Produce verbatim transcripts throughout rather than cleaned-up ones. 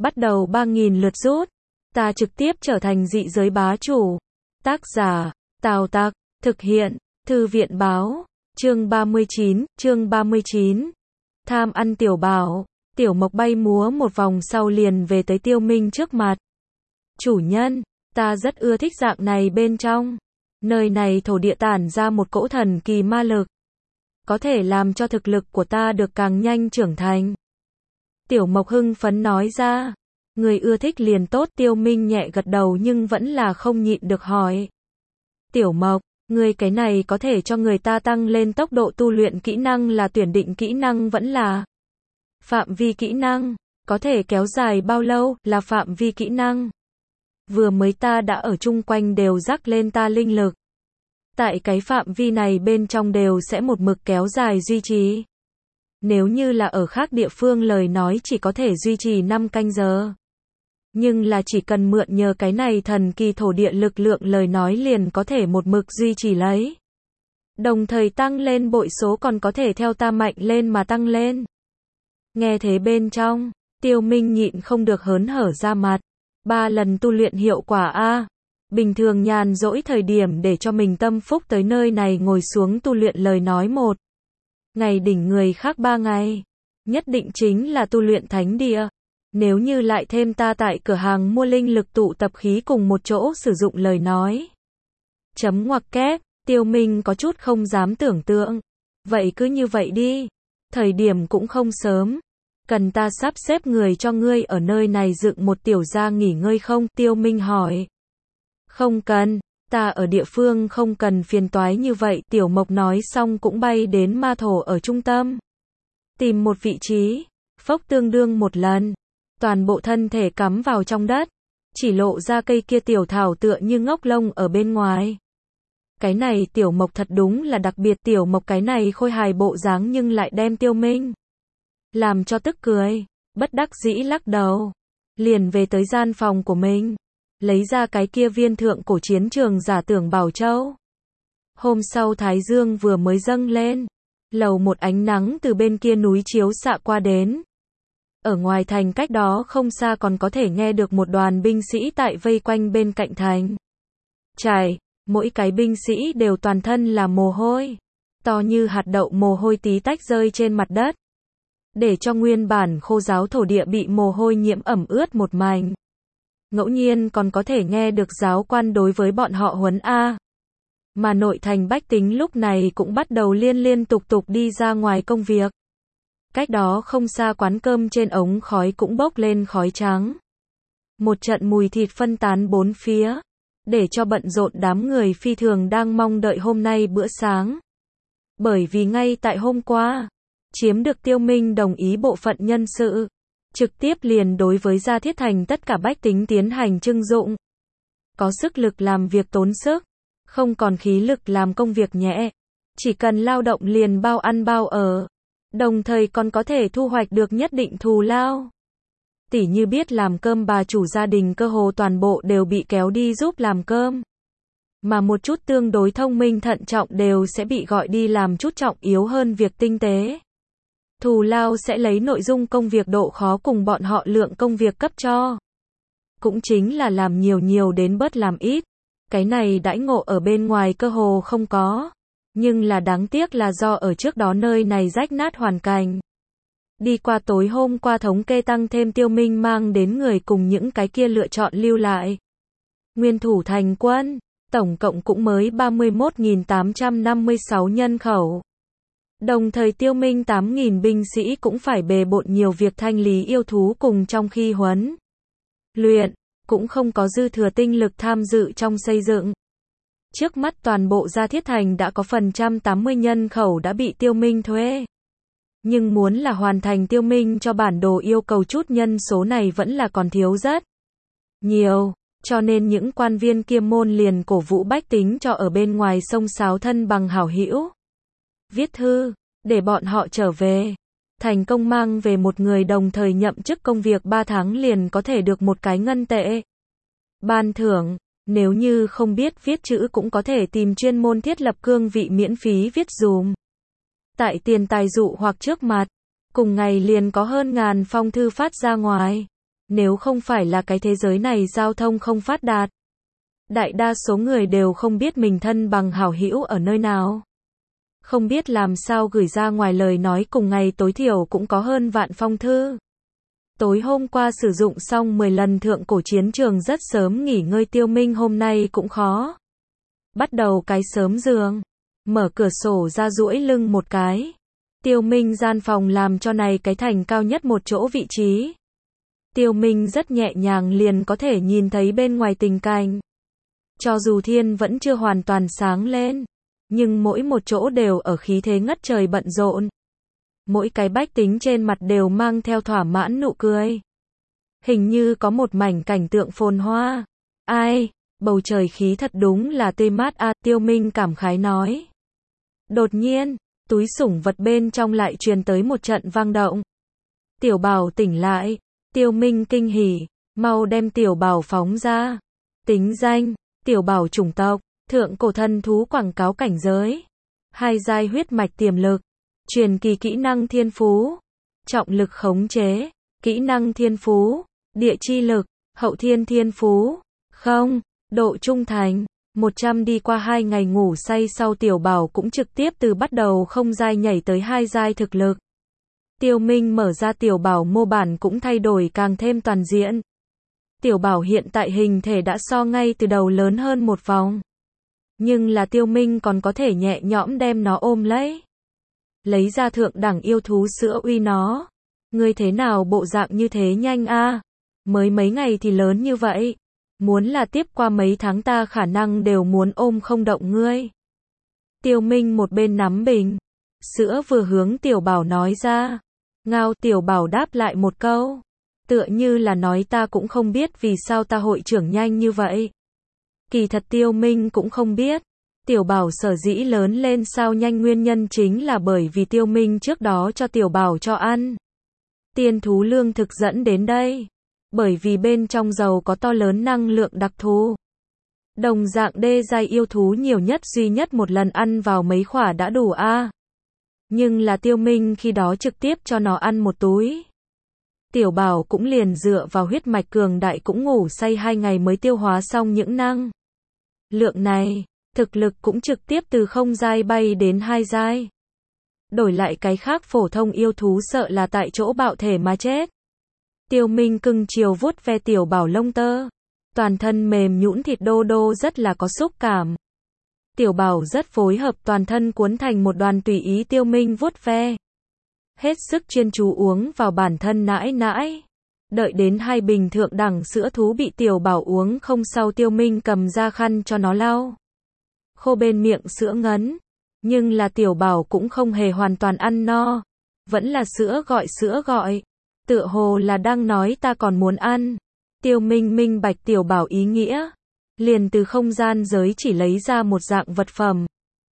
bắt đầu ba nghìn lượt rút. Ta trực tiếp trở thành dị giới bá chủ. Tác giả, Tào Tặc, thực hiện, Thư viện báo, chương ba mươi chín, chương ba mươi chín. Tham ăn Tiểu Bảo, Tiểu Mộc bay múa một vòng sau liền về tới Tiêu Minh trước mặt. Chủ nhân, ta rất ưa thích dạng này bên trong. Nơi này thổ địa tản ra một cỗ thần kỳ ma lực. Có thể làm cho thực lực của ta được càng nhanh trưởng thành. Tiểu Mộc hưng phấn nói ra. Người ưa thích liền tốt. Tiêu Minh nhẹ gật đầu nhưng vẫn là không nhịn được hỏi. Tiểu Mộc, người cái này có thể cho người ta tăng lên tốc độ tu luyện kỹ năng là tuyển định kỹ năng vẫn là phạm vi kỹ năng, có thể kéo dài bao lâu là phạm vi kỹ năng. Vừa mới ta đã ở chung quanh đều rắc lên ta linh lực. Tại cái phạm vi này bên trong đều sẽ một mực kéo dài duy trì. Nếu như là ở khác địa phương lời nói chỉ có thể duy trì năm canh giờ. Nhưng là chỉ cần mượn nhờ cái này thần kỳ thổ địa lực lượng lời nói liền có thể một mực duy trì lấy. Đồng thời tăng lên bội số còn có thể theo ta mạnh lên mà tăng lên. Nghe thế bên trong, Tiêu Minh nhịn không được hớn hở ra mặt. Ba lần tu luyện hiệu quả a. Bình thường nhàn rỗi thời điểm để cho mình tâm phúc tới nơi này ngồi xuống tu luyện lời nói một. Ngày đỉnh người khác ba ngày. Nhất định chính là tu luyện thánh địa. Nếu như lại thêm ta tại cửa hàng mua linh lực tụ tập khí cùng một chỗ sử dụng lời nói. Chấm ngoặc kép, Tiêu Minh có chút không dám tưởng tượng. Vậy cứ như vậy đi. Thời điểm cũng không sớm. Cần ta sắp xếp người cho ngươi ở nơi này dựng một tiểu gia nghỉ ngơi không? Tiêu Minh hỏi. Không cần, ta ở địa phương không cần phiền toái như vậy. Tiểu Mộc nói xong cũng bay đến ma thổ ở trung tâm. Tìm một vị trí, phốc tương đương một lần. Toàn bộ thân thể cắm vào trong đất. Chỉ lộ ra cây kia tiểu thảo tựa như ngốc lông ở bên ngoài. Cái này Tiểu Mộc thật đúng là đặc biệt. Tiểu Mộc cái này khôi hài bộ dáng nhưng lại đem Tiêu Minh làm cho tức cười. Bất đắc dĩ lắc đầu. Liền về tới gian phòng của mình. Lấy ra cái kia viên thượng cổ chiến trường giả tưởng bảo châu. Hôm sau Thái Dương vừa mới dâng lên. Lầu một ánh nắng từ bên kia núi chiếu xạ qua đến. Ở ngoài thành cách đó không xa còn có thể nghe được một đoàn binh sĩ tại vây quanh bên cạnh thành. Trải, mỗi cái binh sĩ đều toàn thân là mồ hôi. To như hạt đậu mồ hôi tí tách rơi trên mặt đất. Để cho nguyên bản khô ráo thổ địa bị mồ hôi nhiễm ẩm ướt một mảnh. Ngẫu nhiên còn có thể nghe được giáo quan đối với bọn họ huấn A. Mà nội thành bách tính lúc này cũng bắt đầu liên liên tục tục đi ra ngoài công việc. Cách đó không xa quán cơm trên ống khói cũng bốc lên khói trắng. Một trận mùi thịt phân tán bốn phía. Để cho bận rộn đám người phi thường đang mong đợi hôm nay bữa sáng. Bởi vì ngay tại hôm qua, chiếm được Tiêu Minh đồng ý bộ phận nhân sự. Trực tiếp liền đối với Gia Thiết Thành tất cả bách tính tiến hành trưng dụng. Có sức lực làm việc tốn sức. Không còn khí lực làm công việc nhẹ. Chỉ cần lao động liền bao ăn bao ở. Đồng thời còn có thể thu hoạch được nhất định thù lao. Tỉ như biết làm cơm bà chủ gia đình cơ hồ toàn bộ đều bị kéo đi giúp làm cơm. Mà một chút tương đối thông minh thận trọng đều sẽ bị gọi đi làm chút trọng yếu hơn việc tinh tế. Thù lao sẽ lấy nội dung công việc độ khó cùng bọn họ lượng công việc cấp cho. Cũng chính là làm nhiều nhiều đến bớt làm ít. Cái này đãi ngộ ở bên ngoài cơ hồ không có. Nhưng là đáng tiếc là do ở trước đó nơi này rách nát hoàn cảnh. Đi qua tối hôm qua thống kê tăng thêm Tiêu Minh mang đến người cùng những cái kia lựa chọn lưu lại. Nguyên thủ thành quân, tổng cộng cũng mới ba mươi mốt nghìn tám trăm năm mươi sáu nhân khẩu. Đồng thời Tiêu Minh tám nghìn binh sĩ cũng phải bề bộn nhiều việc thanh lý yêu thú cùng trong khi huấn luyện, cũng không có dư thừa tinh lực tham dự trong xây dựng. Trước mắt toàn bộ Gia Thiết Thành đã có phần trăm tám mươi nhân khẩu đã bị Tiêu Minh thuê. Nhưng muốn là hoàn thành Tiêu Minh cho bản đồ yêu cầu chút nhân số này vẫn là còn thiếu rất nhiều, cho nên những quan viên kiêm môn liền cổ vũ bách tính cho ở bên ngoài sông sáo thân bằng hảo hữu. Viết thư, để bọn họ trở về. Thành công mang về một người đồng thời nhậm chức công việc ba tháng liền có thể được một cái ngân tệ. Ban thưởng. Nếu như không biết viết chữ cũng có thể tìm chuyên môn thiết lập cương vị miễn phí viết dùm. Tại tiền tài dụ hoặc trước mặt, cùng ngày liền có hơn ngàn phong thư phát ra ngoài. Nếu không phải là cái thế giới này giao thông không phát đạt, đại đa số người đều không biết mình thân bằng hảo hữu ở nơi nào. Không biết làm sao gửi ra ngoài lời nói cùng ngày tối thiểu cũng có hơn vạn phong thư. Tối hôm qua sử dụng xong mười lần thượng cổ chiến trường rất sớm nghỉ ngơi Tiêu Minh hôm nay cũng khó. Bắt đầu cái sớm giường. Mở cửa sổ ra duỗi lưng một cái. Tiêu Minh gian phòng làm cho này cái thành cao nhất một chỗ vị trí. Tiêu Minh rất nhẹ nhàng liền có thể nhìn thấy bên ngoài tình cảnh. Cho dù thiên vẫn chưa hoàn toàn sáng lên, nhưng mỗi một chỗ đều ở khí thế ngất trời bận rộn. Mỗi cái bách tính trên mặt đều mang theo thỏa mãn nụ cười. Hình như có một mảnh cảnh tượng phồn hoa. Ai, bầu trời khí thật đúng là tươi mát a, Tiêu Minh cảm khái nói. Đột nhiên, túi sủng vật bên trong lại truyền tới một trận vang động. Tiểu Bảo tỉnh lại, Tiêu Minh kinh hỉ, mau đem Tiểu Bảo phóng ra. Tính danh, Tiểu Bảo chủng tộc, thượng cổ thần thú quảng cáo cảnh giới. Hai giai huyết mạch tiềm lực, truyền kỳ kỹ năng thiên phú, trọng lực khống chế, kỹ năng thiên phú, địa chi lực, hậu thiên thiên phú, không, độ trung thành. một trăm đi qua hai ngày ngủ say sau Tiểu Bảo cũng trực tiếp từ bắt đầu không giai nhảy tới hai giai thực lực. Tiêu Minh mở ra Tiểu Bảo mô bản cũng thay đổi càng thêm toàn diện. Tiểu Bảo hiện tại hình thể đã so ngay từ đầu lớn hơn một vòng. Nhưng là Tiêu Minh còn có thể nhẹ nhõm đem nó ôm lấy. Lấy ra thượng đẳng yêu thú sữa uy nó. Ngươi thế nào bộ dạng như thế nhanh a? Mới mấy ngày thì lớn như vậy. Muốn là tiếp qua mấy tháng ta khả năng đều muốn ôm không động ngươi. Tiêu Minh một bên nắm bình sữa vừa hướng Tiểu Bảo nói ra. Ngao, Tiểu Bảo đáp lại một câu. Tựa như là nói ta cũng không biết vì sao ta hội trưởng nhanh như vậy. Kỳ thật Tiêu Minh cũng không biết. Tiểu Bảo sở dĩ lớn lên sao nhanh nguyên nhân chính là bởi vì Tiêu Minh trước đó cho Tiểu Bảo cho ăn tiên thú lương thực dẫn đến đây. Bởi vì bên trong dầu có to lớn năng lượng đặc thù. Đồng dạng đê giai yêu thú nhiều nhất duy nhất một lần ăn vào mấy khỏa đã đủ a. Nhưng là Tiêu Minh khi đó trực tiếp cho nó ăn một túi. Tiểu Bảo cũng liền dựa vào huyết mạch cường đại cũng ngủ say hai ngày mới tiêu hóa xong những năng lượng này, thực lực cũng trực tiếp từ không giai bay đến hai giai. Đổi lại cái khác phổ thông yêu thú sợ là tại chỗ bạo thể mà chết. Tiêu Minh cưng chiều vuốt ve Tiểu Bảo lông tơ, toàn thân mềm nhũn thịt đô đô rất là có xúc cảm. Tiểu Bảo rất phối hợp toàn thân cuốn thành một đoàn tùy ý Tiêu Minh vuốt ve. Hết sức chuyên chú uống vào bản thân nãi nãi. Đợi đến hai bình thượng đẳng sữa thú bị Tiểu Bảo uống không sau Tiêu Minh cầm ra khăn cho nó lau khô bên miệng sữa ngấn. Nhưng là Tiểu Bảo cũng không hề hoàn toàn ăn no. Vẫn là sữa gọi sữa gọi. Tựa hồ là đang nói ta còn muốn ăn. Tiêu Minh minh bạch Tiểu Bảo ý nghĩa. Liền từ không gian giới chỉ lấy ra một dạng vật phẩm.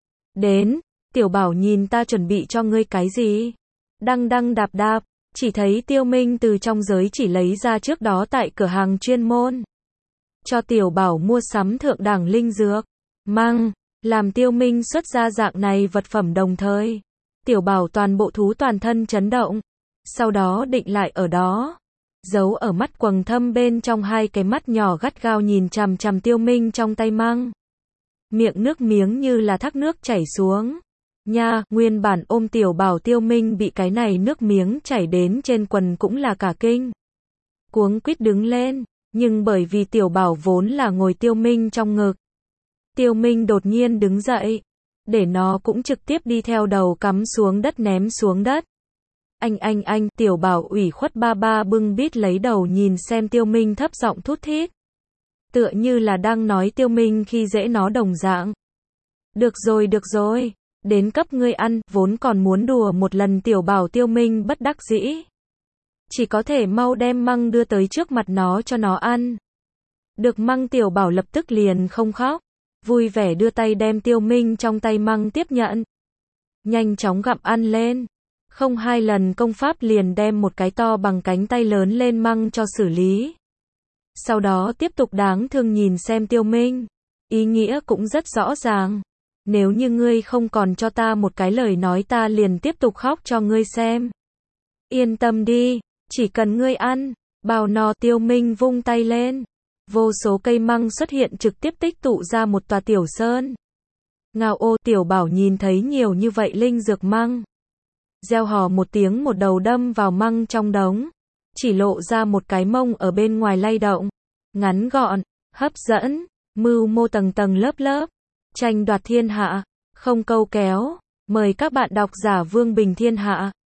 Đến, Tiểu Bảo nhìn ta chuẩn bị cho ngươi cái gì? Đăng đăng đạp đạp, chỉ thấy Tiêu Minh từ trong giới chỉ lấy ra trước đó tại cửa hàng chuyên môn. Cho Tiểu Bảo mua sắm thượng đẳng linh dược. Mang, làm Tiêu Minh xuất ra dạng này vật phẩm đồng thời. Tiểu Bảo toàn bộ thú toàn thân chấn động. Sau đó định lại ở đó. Giấu ở mắt quầng thâm bên trong hai cái mắt nhỏ gắt gao nhìn chằm chằm Tiêu Minh trong tay mang. Miệng nước miếng như là thác nước chảy xuống. Nha, nguyên bản ôm Tiểu Bảo Tiêu Minh bị cái này nước miếng chảy đến trên quần cũng là cả kinh. Cuống quýt đứng lên, nhưng bởi vì Tiểu Bảo vốn là ngồi Tiêu Minh trong ngực. Tiêu Minh đột nhiên đứng dậy, để nó cũng trực tiếp đi theo đầu cắm xuống đất ném xuống đất. Anh anh anh, Tiểu Bảo ủy khuất ba ba bưng bít lấy đầu nhìn xem Tiêu Minh thấp giọng thút thít. Tựa như là đang nói Tiêu Minh khi dễ nó đồng dạng. Được rồi được rồi, đến cấp ngươi ăn, vốn còn muốn đùa một lần Tiểu Bảo Tiêu Minh bất đắc dĩ. Chỉ có thể mau đem măng đưa tới trước mặt nó cho nó ăn. Được măng Tiểu Bảo lập tức liền không khóc. Vui vẻ đưa tay đem Tiêu Minh trong tay măng tiếp nhận. Nhanh chóng gặm ăn lên. Không hai lần công pháp liền đem một cái to bằng cánh tay lớn lên măng cho xử lý. Sau đó tiếp tục đáng thương nhìn xem Tiêu Minh. Ý nghĩa cũng rất rõ ràng. Nếu như ngươi không còn cho ta một cái lời nói ta liền tiếp tục khóc cho ngươi xem. Yên tâm đi, chỉ cần ngươi ăn, Bào no Tiêu Minh vung tay lên. Vô số cây măng xuất hiện trực tiếp tích tụ ra một tòa tiểu sơn. Ngao ô, Tiểu Bảo nhìn thấy nhiều như vậy linh dược măng. Reo hò một tiếng, một đầu đâm vào măng trong đống. Chỉ lộ ra một cái mông ở bên ngoài lay động. Ngắn gọn, hấp dẫn, mưu mô tầng tầng lớp lớp. Tranh đoạt thiên hạ, không câu kéo. Mời các bạn đọc giả Vương Bình Thiên Hạ.